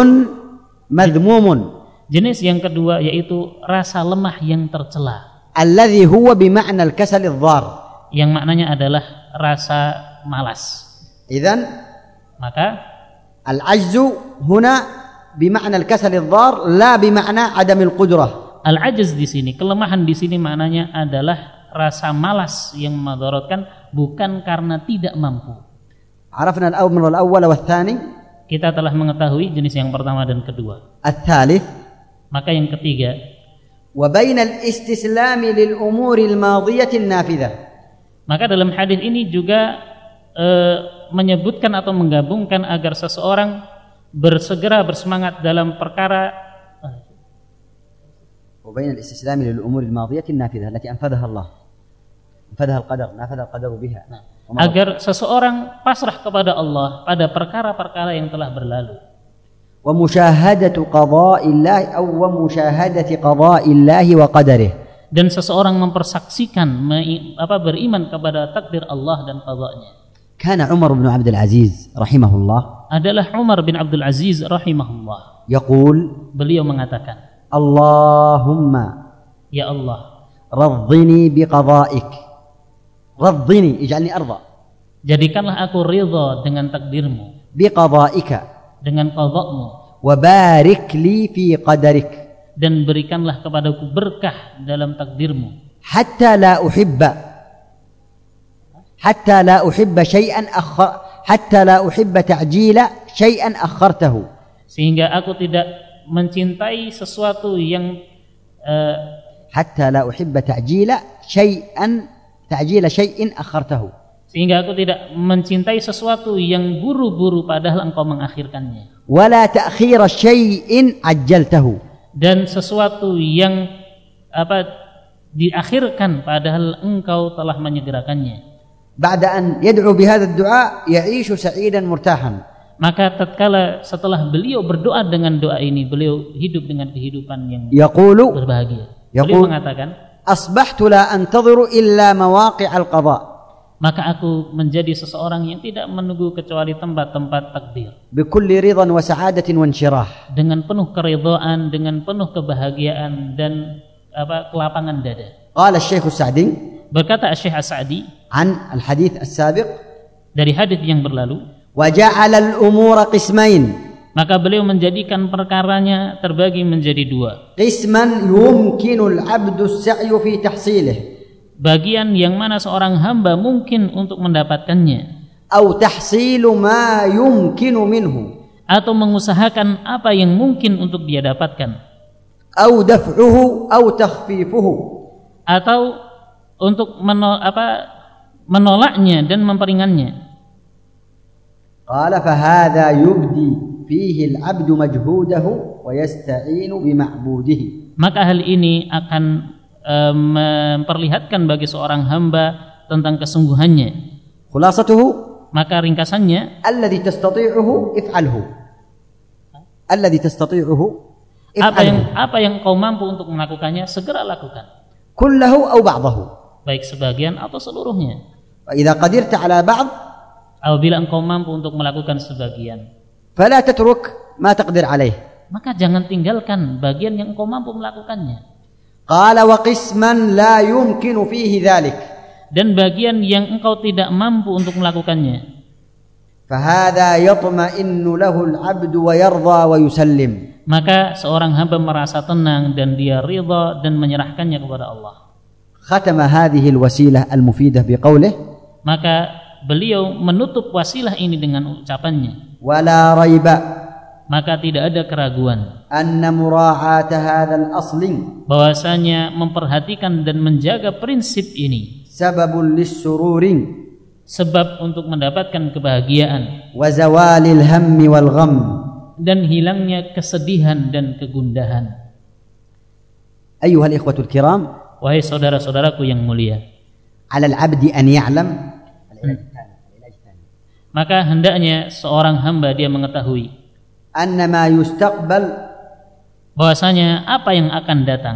مذموم. Jenis yang kedua yaitu rasa lemah yang tercela. الذي هو بمعنى الكسل الضار. Yang maknanya adalah rasa malas. إذن Maka العجز هنا بمعنى الكسل الضار لا بمعنى عدم القدرة. al-ajz di sini, kelemahan di sini maknanya adalah rasa malas yang memadaratkan, bukan karena tidak mampu. عرفنا الأمر الأول والثاني. Kita telah mengetahui jenis yang pertama dan kedua. الثالث. Maka yang ketiga, وبين الاستسلام للأمور الماضية النافذة. Maka dalam hadis ini juga menyebutkan atau menggabungkan agar seseorang bersegera bersemangat dalam perkara. وبين الاستسلام للأمور الماضية النافذة التي أنفذها الله. أنفذها القدر، نافذ القدر بها. Agar seseorang pasrah kepada Allah pada perkara-perkara yang telah berlalu. ومشاهدة قضاء الله أو ومشاهدة قضاء الله وقدره. Dan seseorang mempersaksikan beriman kepada takdir Allah dan qadanya. كان عمر بن عبد العزيز رحمه الله. Adalah Umar bin Abdul Aziz rahimahullah. يقول. Beliau mengatakan, اللهم ya Allah, رضني بقضائك. رضني اجعلني أرضى. Jadikanlah aku ridha dengan takdirmu. بقضائك. Dengan qada'mu. وبارك لي في قدرك. Dan berikanlah kepadaku berkah dalam takdirmu. حتى لا أحب شيئا حتى لا أحب تعجيل شيئا أخرته. Sehingga aku tidak mencintai sesuatu yang hatta la uhibba ta'jila ta'jila syai'in akhartahu. Sehingga aku tidak mencintai sesuatu yang buru-buru padahal engkau mengakhirkannya. Wala ta'khira syai'in ajjaltahu. Dan sesuatu yang diakhirkan padahal engkau telah menyegerakannya. Ba'da an yad'u bihadha ad-du'a ya'ishu sa'idan murtahan. Maka tatkala setelah beliau berdoa dengan doa ini, beliau hidup dengan kehidupan yang berbahagia. Beliau mengatakan, asbahtu la antadhiru illa mawaqi' al-qada. Maka aku menjadi seseorang yang tidak menunggu kecuali tempat-tempat takdir. Bikulli ridhan wa sa'adatin wa inshirah. Dengan penuh keridhaan, dengan penuh kebahagiaan dan kelapangan dada. Qala Syekh As-Sa'di. Berkata Syekh As-Sa'di an al-hadits as-sabiq, dari hadis yang berlalu, وَجَعَلَ الْأُمُورَ قِسْمَيْنِ. Maka beliau menjadikan perkaranya terbagi menjadi dua. قِسْمًا يُمْكِنُ الْعَبْدُ السَّعْيُ فِي تَحْصِيلِهِ. bagian yang mana seorang hamba mungkin untuk mendapatkannya, أو تحصيل ما يمكن منه, atau mengusahakan apa yang mungkin untuk dia dapatkan, أو دفعه أو تخفيفه, atau untuk menolaknya dan memperingannya. قال فهذا يبدي فيه العبد مجهوده ويستعين بمعبوده. Maka hal ini akan memperlihatkan bagi seorang hamba tentang kesungguhannya. خلاصته, maka ringkasannya, الذي تستطيعه افعله, الذي تستطيعه افعله, apa yang kau mampu untuk melakukannya segera lakukan, كله أو بعضه, baik sebagian atau seluruhnya. وإذا قدرت على بعض, apabila engkau mampu untuk melakukan sebagian, فلا تترك ما تقدر عليه, maka jangan tinggalkan bagian yang engkau mampu melakukannya. قال وقسما لا يمكن فيه ذلك, dan bagian yang engkau tidak mampu untuk melakukannya, فهذا يطمئن له العبد ويرضى ويسلم. maka seorang hamba merasa tenang dan dia ridha dan menyerahkannya kepada Allah. ختم هذه الوسيلة المفيدة بقوله, maka beliau menutup wasilah ini dengan ucapannya, ولا ريب, maka tidak ada keraguan أن مراعاة هذا الأصل bahwasanya memperhatikan dan menjaga prinsip ini سبب للسرور sebab untuk mendapatkan kebahagiaan وزوال الهم والغم. dan hilangnya kesedihan dan kegundahan. أيها الإخوة الكرام, Wahai saudara-saudaraku yang mulia, على العبد أن يعلم, maka hendaknya seorang hamba dia mengetahui أن ما يستقبل bahwasanya apa yang akan datang,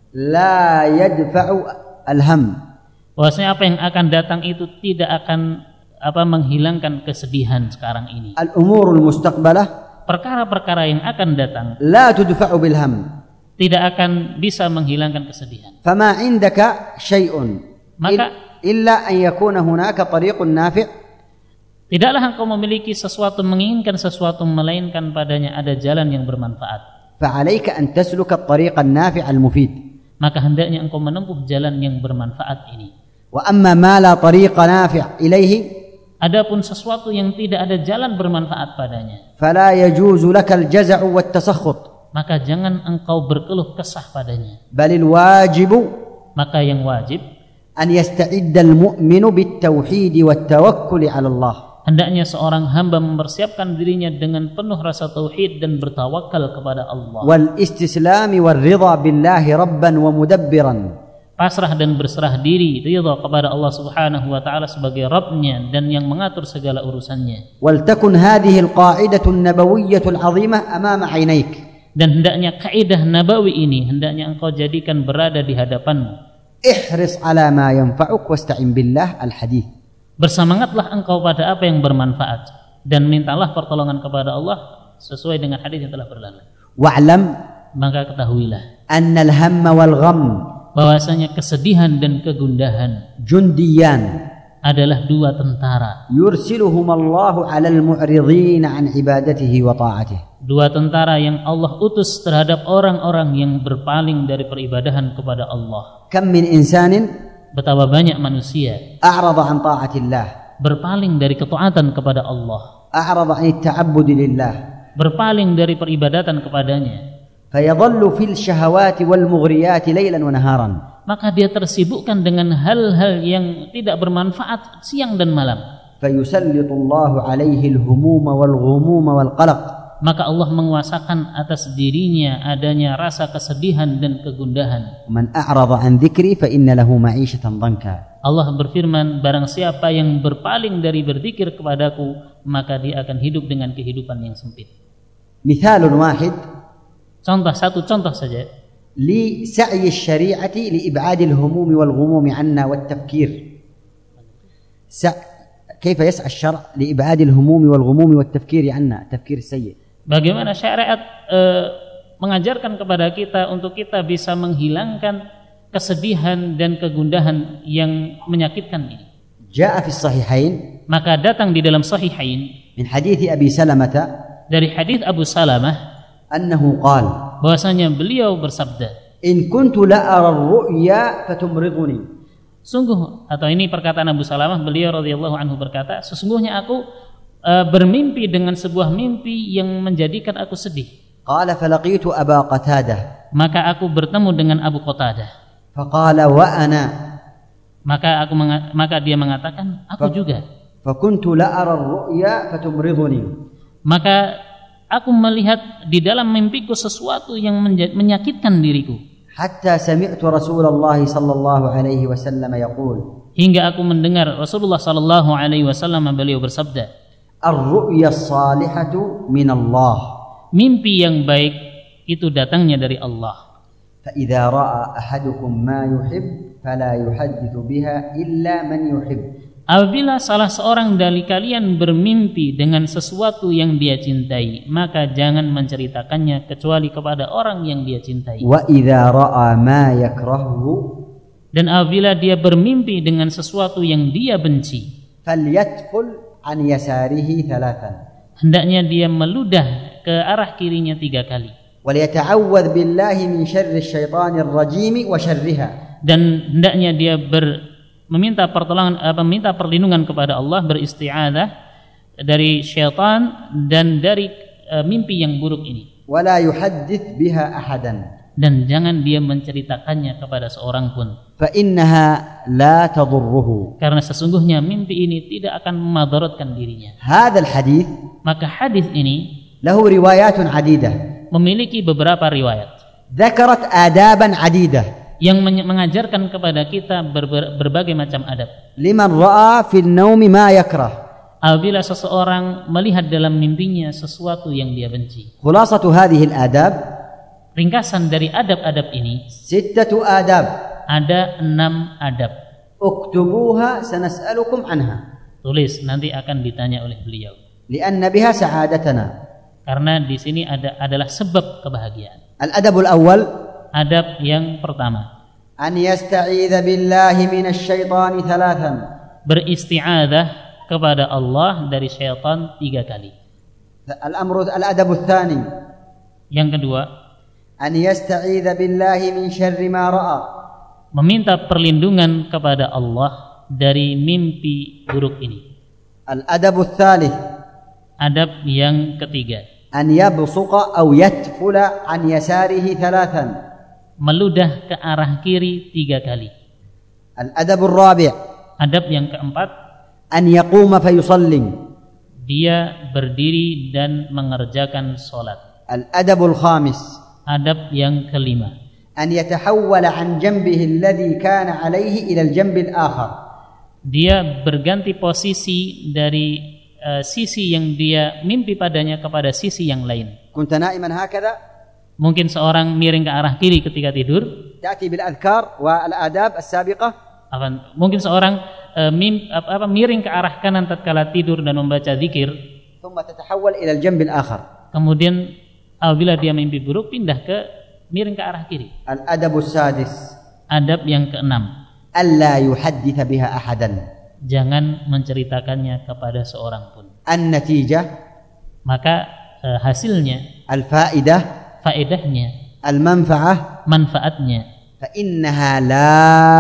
لا يدفع الهم, bahwasanya apa yang akan datang itu tidak akan menghilangkan kesedihan sekarang ini. الأمور المستقبلة Perkara-perkara yang akan datang لا تدفع بالهم, tidak akan bisa menghilangkan kesedihan. فما عندك شيء Maka إلا أن يكون هناك طريق نافع, tidaklah engkau memiliki sesuatu, menginginkan sesuatu, melainkan padanya ada jalan yang bermanfaat. فعليك أن تسلك الطريق النافع المفيد. Maka hendaknya engkau menempuh jalan yang bermanfaat ini. وأما ما لا طريق نافع إليه, Adapun sesuatu yang tidak ada jalan bermanfaat padanya, فلا يجوز لك الجزع والتسخط, maka jangan engkau berkeluh kesah padanya. بل الواجب Maka yang wajib, أن يستعد المؤمن بالتوحيد والتوكل على الله, hendaknya seorang hamba mempersiapkan dirinya dengan penuh rasa tauhid dan bertawakal kepada Allah, والاستسلام والرضا بالله ربا ومدبرا, pasrah dan berserah diri, ridha kepada Allah Subhanahu wa taala sebagai Rabb-Nya dan yang mengatur segala urusannya. ولتكن هذه القاعدة النبوية العظيمة أمام عينيك, Dan hendaknya kaidah nabawi ini hendaknya engkau jadikan berada di hadapanmu. احرص على ما ينفعك واستعن بالله الحديث. Bersemangatlah engkau pada apa yang bermanfaat dan mintalah pertolongan kepada Allah sesuai dengan hadis yang telah berlalu. واعلم Maka ketahuilah أن الهم والغم bahwasanya kesedihan dan kegundahan جنديان adalah dua tentara. يرسلهم الله على المعرضين عن عبادته وطاعته. Dua tentara yang Allah utus terhadap orang-orang yang berpaling dari peribadahan kepada Allah. كم من إنسان Betapa banyak manusia أعرض عن طاعة الله, berpaling dari ketaatan kepada Allah, أعرض عن التعبد لله, berpaling dari peribadatan kepadanya, فيظل في الشهوات والمغريات ليلا ونهارا. maka dia tersibukkan dengan hal-hal yang tidak bermanfaat siang dan malam. فيسلط الله عليه الهموم والغموم والقلق. Maka Allah menguasakan atas dirinya adanya rasa kesedihan dan kegundahan. ومن أعرض عن ذكري فإن له معيشة ضنكا. Allah berfirman, barang siapa yang berpaling dari berzikir kepadaku, maka dia akan hidup dengan kehidupan yang sempit. مثال واحد Satu contoh saja. لسعي الشريعة لإبعاد الهموم والغموم عنا والتفكير. كيف يسعى الشرع لإبعاد الهموم والغموم والتفكير عنا، التفكير السيء. Bagaimana syariat mengajarkan kepada kita untuk kita bisa menghilangkan kesedihan dan kegundahan yang menyakitkan ini. جاء في الصحيحين Maka datang di dalam Sahihain من حديث أبي سلمة dari hadis Abu Salamah أنه قال bahwasanya beliau bersabda, إن كنت لا أرى الرؤيا فتمرضني. Sungguh, atau ini perkataan Abu Salamah, beliau radhiyallahu anhu berkata, sesungguhnya aku bermimpi dengan sebuah mimpi yang menjadikan aku sedih. Qala falaqitu Aba Qatadah. Maka aku bertemu dengan Abu Qatadah. Faqala wa ana. Maka dia mengatakan, aku juga. Fakuntu la ara ar-ru'ya fatumriduni. Maka aku melihat di dalam mimpiku sesuatu yang menyakitkan diriku. Hatta sami'tu Rasulullah sallallahu alaihi wasallam yaqul. Hingga aku mendengar Rasulullah sallallahu alaihi wasallam beliau bersabda, ar-ru'ya as-salihatu min Allah. Mimpi yang baik itu datangnya dari Allah. Fa idza ra'a ahadukum ma yuhib fala yuhaddithu biha illa man yuhib. Apabila salah seorang dari kalian bermimpi dengan sesuatu yang dia cintai, maka jangan menceritakannya kecuali kepada orang yang dia cintai. Wa idza ra'a ma yakrahu. Dan apabila dia bermimpi dengan sesuatu yang dia benci, falyadkhul an yasarihi thalathan. Hendaknya dia meludah ke arah kirinya 3 kali. Waliyata'awwadz billahi min syarri syaithanir rajim wa syarriha. Dan hendaknya dia meminta perlindungan kepada Allah, beristi'adzah dari syaitan dan dari mimpi yang buruk ini. Wala yuhaddits biha ahadan. Dan jangan dia menceritakannya kepada seorang pun. Fa innaha la tadurruhu. Karena sesungguhnya mimpi ini tidak akan memadaratkan dirinya. Hadzal hadits, maka hadis ini lahu riwayatun adidah, memiliki beberapa riwayat. Dzakarat adaban adidah, yang mengajarkan kepada kita berbagai macam adab. Liman ra'a fil naumi ma yakrah. Apabila seseorang melihat dalam mimpinya sesuatu yang dia benci. Khulasatu hadhihi al-adab, ringkasan dari adab-adab ini, 6 adab. Ada 6 adab. Uktubuha sanas'alukum anha. Tulis, nanti akan ditanya oleh beliau. Li'anna biha sa'adatana. Karena di sini adalah sebab kebahagiaan. Al-adabul awwal, adab yang pertama, an yasta'idza billahi minasy syaitani thalathan. Beristi'adzah kepada Allah dari syaitan 3 kali. Al-adabul tsani, yang kedua, an yasta'idza billahi min syarri ma ra'a. Meminta perlindungan kepada Allah dari mimpi buruk ini. Al-adabul tsalits, adab yang ketiga, an yabsuqa aw yatfula an yasarihi thalathan. Meludah ke arah kiri 3 kali. Al-adabur rabi', adab yang keempat, an yaquma fayusalli. Dia berdiri dan mengerjakan salat. Al-adabul khamis, adab yang kelima, an yatahawwala an janbihi alladhi kana alayhi ila al-janbi al-akhar. Dia berganti posisi dari sisi yang dia mimpi padanya kepada sisi yang lain. Kunta na'iman hakadha? Mungkin seorang miring ke arah kiri ketika tidur. Ta'ti bil adhkar wa al-adab as-sabiqah. Mungkin seorang miring ke arah kanan tatkala tidur dan membaca zikir. Thumma tatahawwal ila al-janbi al-akhar. Kemudian apabila dia mimpi buruk pindah ke miring ke arah kiri. Al-adab as-sadis, adab yang keenam, alla yuhadditha biha ahadan. Jangan menceritakannya kepada seorang pun. An-natijah, maka hasilnya, al-faidah, faedahnya, al-manfa'ah, manfaatnya, fa innaha la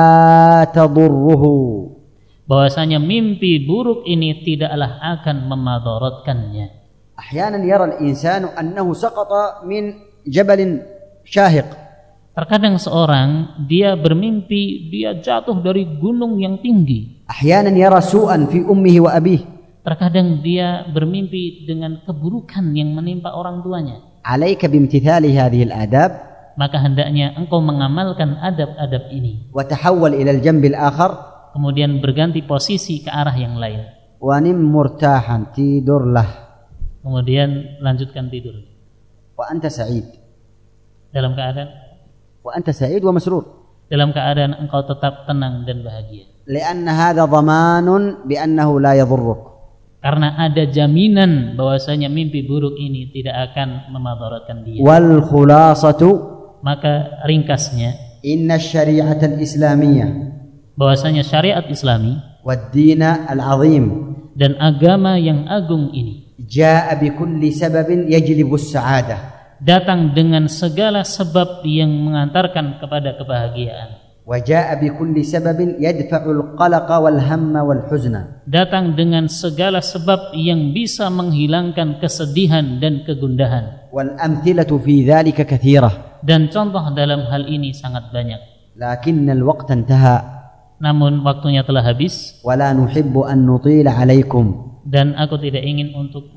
tadurruhu. Bahwasanya mimpi buruk ini tidaklah akan memadaratkannya. Ahyanan yara al-insanu annahu saqata min jabalin syahiq. Terkadang seorang dia bermimpi dia jatuh dari gunung yang tinggi. Ahyanan yara su'an fi ummihi wa abihi. Terkadang dia bermimpi dengan keburukan yang menimpa orang tuanya. Alaika bimtithali hadhihi al-adab. Maka hendaknya engkau mengamalkan adab-adab ini. Wa tahawwal ila al-janbi al-akhar. Kemudian berganti posisi ke arah yang lain. Wa nim murtahan, tidurlah. Kemudian lanjutkan tidur. Wa anta sa'id. Dalam keadaan, wa anta sa'id wa masrur. Dalam keadaan engkau tetap tenang dan bahagia. Lianna hadha dhamanun bi annahu la yadhurruk. Karena ada jaminan bahwasanya mimpi buruk ini tidak akan memadaratkan dia. Wal khulasatu, maka ringkasnya, inna syari'at al-islamiyah, bahwasanya syariat Islami, wad dina al-azim, dan agama yang agung ini, jaa'a bi kulli sababin yajlibu as-sa'adah, datang dengan segala sebab yang mengantarkan kepada kebahagiaan. وجاء بكل سبب يدفع القلق والهم والحزن. Datang dengan segala sebab yang bisa menghilangkan kesedihan dan kegundahan. والأمثلة في ذلك كثيرة. Dan contoh dalam hal ini sangat banyak. لكن الوقت انتهى. Namun waktunya telah habis. ولا نحب أن نطيل عليكم. Dan aku tidak ingin untuk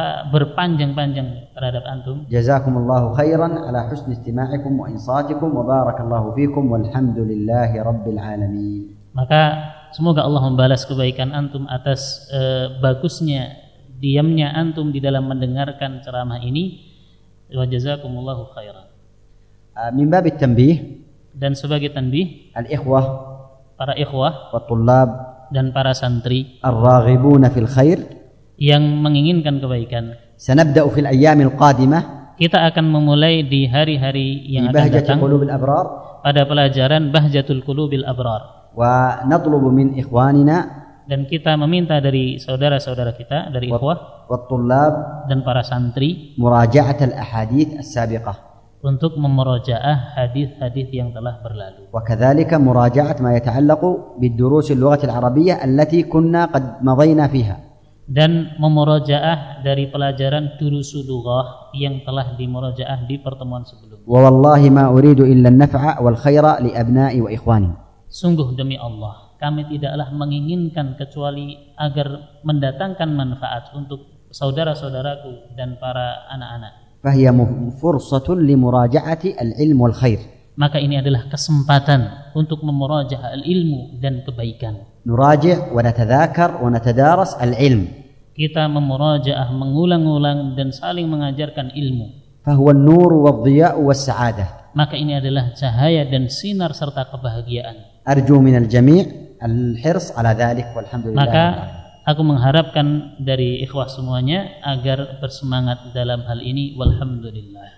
berpanjang-panjang terhadap antum. جزاكم الله خيرا على حسن استماعكم وإنصاتكم وبارك الله فيكم والحمد لله رب العالمين. Maka semoga Allah membalas kebaikan antum atas bagusnya diamnya antum di dalam mendengarkan ceramah ini. Wa jazakumullahu khairan. من باب التنبيه. Dan sebagai tanbih, الإخوة. Para ikhwah. والطلاب. Dan para santri الراغبون في الخير yang menginginkan kebaikan. سنبدأ في الأيام القادمة. Kita akan memulai di hari-hari yang akan datang pada pelajaran Bahjatul Qulubil Abrar. ونطلب من إخواننا dan kita meminta dari saudara-saudara kita dari ikhwah والطلاب dan para santri مراجعة الأحاديث السابقة untuk memurojaah hadis-hadis yang telah berlalu. وكذلك مراجعة ما يتعلق بالدروس اللغة العربية التي كنا قد مضينا فيها. Dan memurojaah dari pelajaran durusul lughah yang telah dimurojaah di pertemuan sebelumnya. ووالله ما أريد إلا النفع والخير لأبنائي وإخواني. Sungguh demi Allah, kami tidaklah menginginkan kecuali agar mendatangkan manfaat untuk saudara-saudaraku dan para anak-anak. فهي فرصة لمراجعة العلم والخير. Maka ini adalah kesempatan untuk memurajaah ilmu dan kebaikan. نراجع ونتذاكر ونتدارس العلم. Kita memurajaah, mengulang-ulang dan saling mengajarkan ilmu. فهو النور والضياء والسعادة. Maka ini adalah cahaya dan sinar serta kebahagiaan. أرجو من الجميع الحرص على ذلك والحمد لله. Maka aku mengharapkan dari ikhwah semuanya agar bersemangat dalam hal ini. Walhamdulillah.